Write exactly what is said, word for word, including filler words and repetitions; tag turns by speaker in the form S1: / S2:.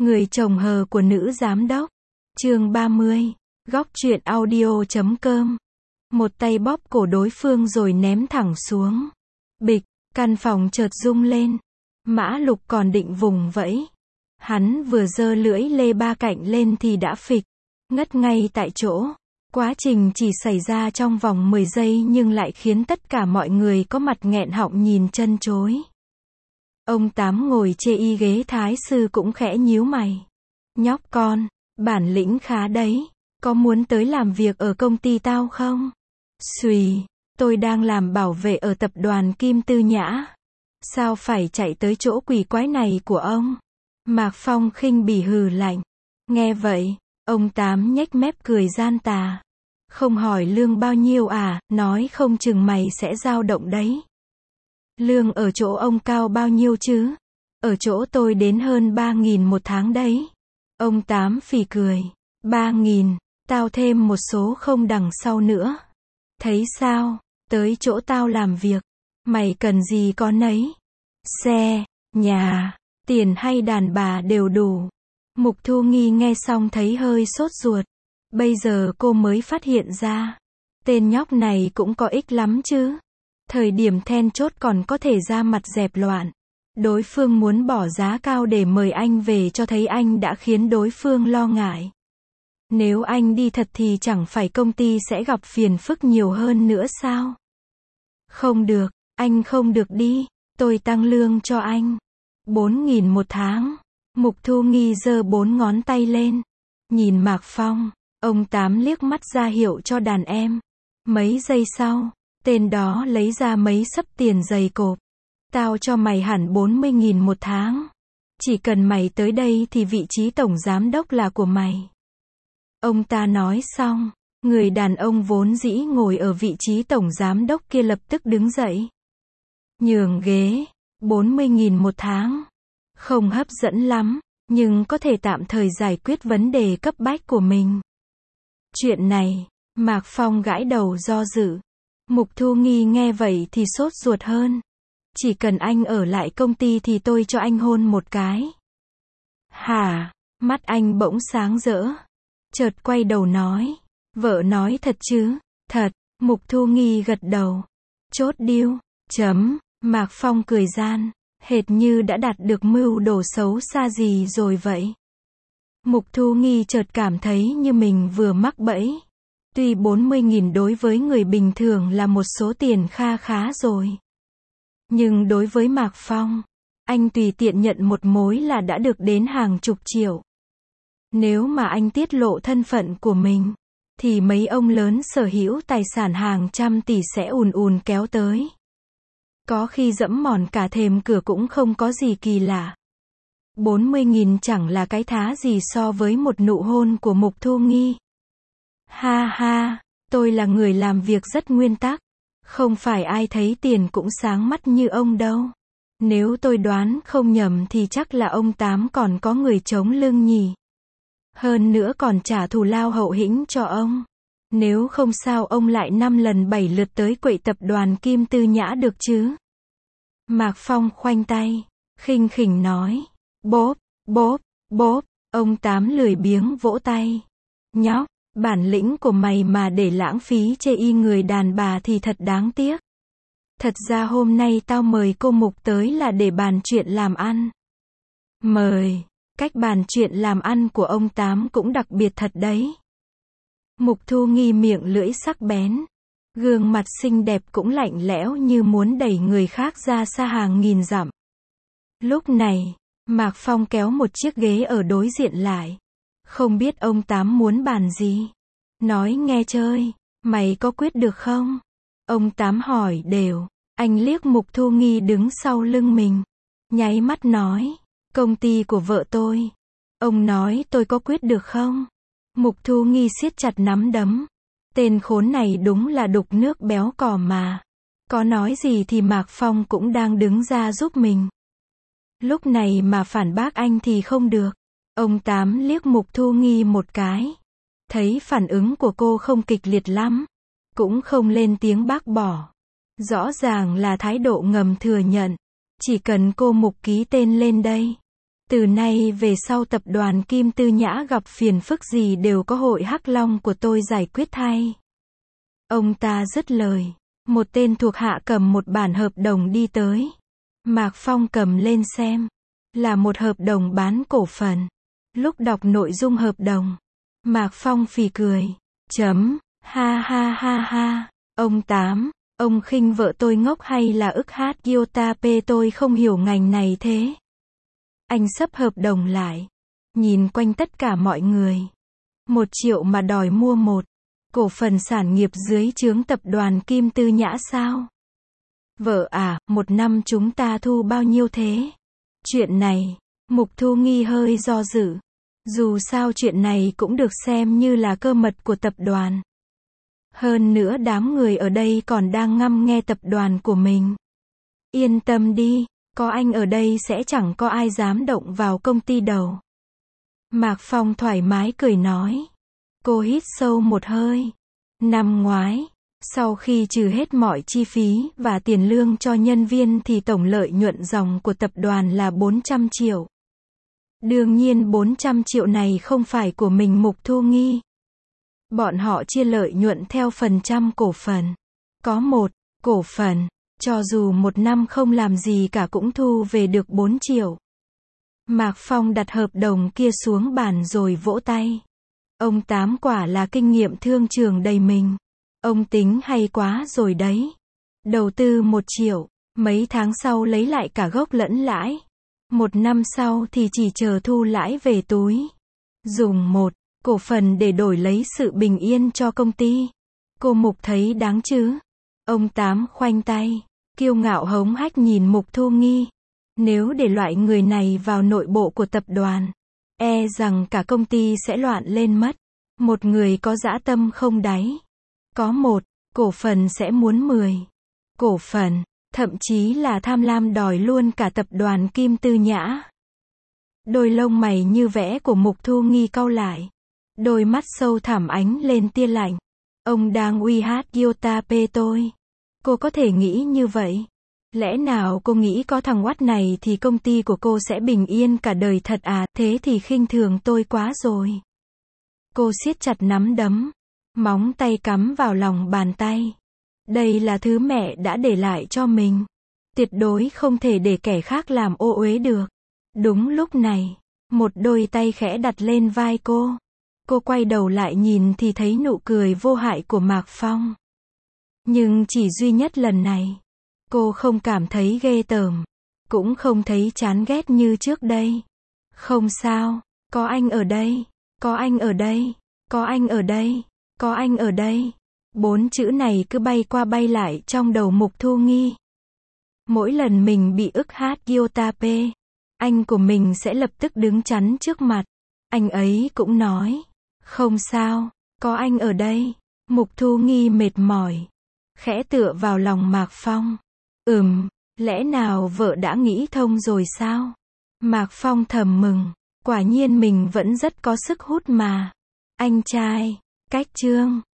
S1: Người chồng hờ của nữ giám đốc. Chương ba mươi. Góc truyện audio chấm com. Một tay bóp cổ đối phương rồi ném thẳng xuống. Bịch, căn phòng chợt rung lên. Mã Lục còn định vùng vẫy. Hắn vừa giơ lưỡi lê ba cạnh lên thì đã phịch, ngất ngay tại chỗ. Quá trình chỉ xảy ra trong vòng mười giây nhưng lại khiến tất cả mọi người có mặt nghẹn họng nhìn chân chối. Ông Tám ngồi chê y ghế thái sư cũng khẽ nhíu mày. Nhóc con, bản lĩnh khá đấy, có muốn tới làm việc ở công ty tao không? Xùy, tôi đang làm bảo vệ ở tập đoàn Kim Tư Nhã. Sao phải chạy tới chỗ quỷ quái này của ông? Mạc Phong khinh bỉ hừ lạnh. Nghe vậy, ông Tám nhếch mép cười gian tà. Không hỏi lương bao nhiêu à, nói không chừng mày sẽ dao động đấy. Lương ở chỗ ông cao bao nhiêu chứ? Ở chỗ tôi đến hơn ba nghìn một tháng đấy. Ông Tám phì cười. ba nghìn, tao thêm một số không đằng sau nữa. Thấy sao, tới chỗ tao làm việc, mày cần gì có nấy. Xe, nhà, tiền hay đàn bà đều đủ. Mục Thu Nghi nghe xong thấy hơi sốt ruột. Bây giờ cô mới phát hiện ra, tên nhóc này cũng có ích lắm chứ. Thời điểm then chốt còn có thể ra mặt dẹp loạn. Đối phương muốn bỏ giá cao để mời anh về cho thấy anh đã khiến đối phương lo ngại. Nếu anh đi thật thì chẳng phải công ty sẽ gặp phiền phức nhiều hơn nữa sao? Không được, anh không được đi, tôi tăng lương cho anh. bốn nghìn một tháng. Mục Thu Nghi giơ bốn ngón tay lên. Nhìn Mạc Phong, ông Tám liếc mắt ra hiệu cho đàn em. Mấy giây sau, tên đó lấy ra mấy xấp tiền dày cộp. Tao cho mày hẳn bốn mươi nghìn một tháng. Chỉ cần mày tới đây thì vị trí tổng giám đốc là của mày. Ông ta nói xong, người đàn ông vốn dĩ ngồi ở vị trí tổng giám đốc kia lập tức đứng dậy. Nhường ghế, bốn mươi nghìn một tháng. Không hấp dẫn lắm, nhưng có thể tạm thời giải quyết vấn đề cấp bách của mình. Chuyện này, Mạc Phong gãi đầu do dự. Mục Thu Nghi nghe vậy thì sốt ruột hơn. Chỉ cần anh ở lại công ty thì tôi cho anh hôn một cái. Hả? Mắt anh bỗng sáng rỡ. Chợt quay đầu nói. Vợ nói thật chứ? Thật. Mục Thu Nghi gật đầu. Chốt deal. Chấm. Mạc Phong cười gian. Hệt như đã đạt được mưu đồ xấu xa gì rồi vậy. Mục Thu Nghi chợt cảm thấy như mình vừa mắc bẫy. Tuy bốn mươi nghìn đối với người bình thường là một số tiền kha khá rồi. Nhưng đối với Mạc Phong, anh tùy tiện nhận một mối là đã được đến hàng chục triệu. Nếu mà anh tiết lộ thân phận của mình, thì mấy ông lớn sở hữu tài sản hàng trăm tỷ sẽ ùn ùn kéo tới. Có khi dẫm mòn cả thềm cửa cũng không có gì kỳ lạ. bốn mươi nghìn chẳng là cái thá gì so với một nụ hôn của Mục Thu Nghi. Ha ha, tôi là người làm việc rất nguyên tắc. Không phải ai thấy tiền cũng sáng mắt như ông đâu. Nếu tôi đoán không nhầm thì chắc là ông Tám còn có người chống lưng nhỉ. Hơn nữa còn trả thù lao hậu hĩnh cho ông. Nếu không sao ông lại năm lần bảy lượt tới quậy tập đoàn Kim Tư Nhã được chứ. Mạc Phong khoanh tay, khinh khỉnh nói. Bốp, bốp, bốp, ông Tám lười biếng vỗ tay. Nhóc, bản lĩnh của mày mà để lãng phí chê y người đàn bà thì thật đáng tiếc. Thật ra hôm nay tao mời cô Mục tới là để bàn chuyện làm ăn. Mời, cách bàn chuyện làm ăn của ông Tám cũng đặc biệt thật đấy. Mục Thu Nghi miệng lưỡi sắc bén. Gương mặt xinh đẹp cũng lạnh lẽo như muốn đẩy người khác ra xa hàng nghìn dặm. Lúc này, Mạc Phong kéo một chiếc ghế ở đối diện lại. Không biết ông Tám muốn bàn gì. Nói nghe chơi, mày có quyết được không? Ông Tám hỏi đều. Anh liếc Mục Thu Nghi đứng sau lưng mình. Nháy mắt nói. Công ty của vợ tôi. Ông nói tôi có quyết được không? Mục Thu Nghi siết chặt nắm đấm. Tên khốn này đúng là đục nước béo cò mà. Có nói gì thì Mạc Phong cũng đang đứng ra giúp mình. Lúc này mà phản bác anh thì không được. Ông Tám liếc Mục Thu Nghi một cái. Thấy phản ứng của cô không kịch liệt lắm. Cũng không lên tiếng bác bỏ. Rõ ràng là thái độ ngầm thừa nhận. Chỉ cần cô Mục ký tên lên đây. Từ nay về sau tập đoàn Kim Tư Nhã gặp phiền phức gì đều có hội Hắc Long của tôi giải quyết thay. Ông ta dứt lời. Một tên thuộc hạ cầm một bản hợp đồng đi tới. Mạc Phong cầm lên xem. Là một hợp đồng bán cổ phần. Lúc đọc nội dung hợp đồng, Mạc Phong phì cười. Chấm, ha ha ha ha. Ông Tám, ông khinh vợ tôi ngốc hay là ức hát Giota P tôi không hiểu ngành này thế. Anh xấp hợp đồng lại. Nhìn quanh tất cả mọi người. Một triệu mà đòi mua một cổ phần sản nghiệp dưới trướng tập đoàn Kim Tư Nhã sao? Vợ à, một năm chúng ta thu bao nhiêu thế? Chuyện này, Mục Thu Nghi hơi do dự. Dù sao chuyện này cũng được xem như là cơ mật của tập đoàn. Hơn nữa đám người ở đây còn đang ngâm nghe tập đoàn của mình. Yên tâm đi, có anh ở đây sẽ chẳng có ai dám động vào công ty đâu. Mạc Phong thoải mái cười nói. Cô hít sâu một hơi. Năm ngoái, sau khi trừ hết mọi chi phí và tiền lương cho nhân viên thì tổng lợi nhuận ròng của tập đoàn là bốn trăm triệu. Đương nhiên bốn trăm triệu này không phải của mình Mục Thu Nghi. Bọn họ chia lợi nhuận theo phần trăm cổ phần. Có một cổ phần, cho dù một năm không làm gì cả cũng thu về được bốn triệu. Mạc Phong đặt hợp đồng kia xuống bàn rồi vỗ tay. Ông Tám quả là kinh nghiệm thương trường đầy mình. Ông tính hay quá rồi đấy. Đầu tư một triệu, mấy tháng sau lấy lại cả gốc lẫn lãi. Một năm sau thì chỉ chờ thu lãi về túi. Dùng một cổ phần để đổi lấy sự bình yên cho công ty. Cô Mục thấy đáng chứ? Ông Tám khoanh tay, kiêu ngạo hống hách nhìn Mục Thu Nghi. Nếu để loại người này vào nội bộ của tập đoàn, e rằng cả công ty sẽ loạn lên mất. Một người có dã tâm không đáy. Có một cổ phần sẽ muốn mười cổ phần, thậm chí là tham lam đòi luôn cả tập đoàn Kim Tư Nhã. Đôi lông mày như vẽ của Mục Thu Nghi cau lại. Đôi mắt sâu thẳm ánh lên tia lạnh. Ông đang uy hát Giota P tôi. Cô có thể nghĩ như vậy? Lẽ nào cô nghĩ có thằng oắt này thì công ty của cô sẽ bình yên cả đời thật à? Thế thì khinh thường tôi quá rồi. Cô siết chặt nắm đấm. Móng tay cắm vào lòng bàn tay. Đây là thứ mẹ đã để lại cho mình. Tuyệt đối không thể để kẻ khác làm ô uế được. Đúng lúc này, một đôi tay khẽ đặt lên vai cô. Cô quay đầu lại nhìn thì thấy nụ cười vô hại của Mạc Phong. Nhưng chỉ duy nhất lần này, cô không cảm thấy ghê tởm, cũng không thấy chán ghét như trước đây. Không sao, có anh ở đây, có anh ở đây, có anh ở đây, có anh ở đây. Bốn chữ này cứ bay qua bay lại trong đầu Mục Thu Nghi. Mỗi lần mình bị ức hát Giota P, anh của mình sẽ lập tức đứng chắn trước mặt. Anh ấy cũng nói, không sao, có anh ở đây. Mục Thu Nghi mệt mỏi, khẽ tựa vào lòng Mạc Phong. Ừm, lẽ nào vợ đã nghĩ thông rồi sao? Mạc Phong thầm mừng, quả nhiên mình vẫn rất có sức hút mà. Anh trai, cách chương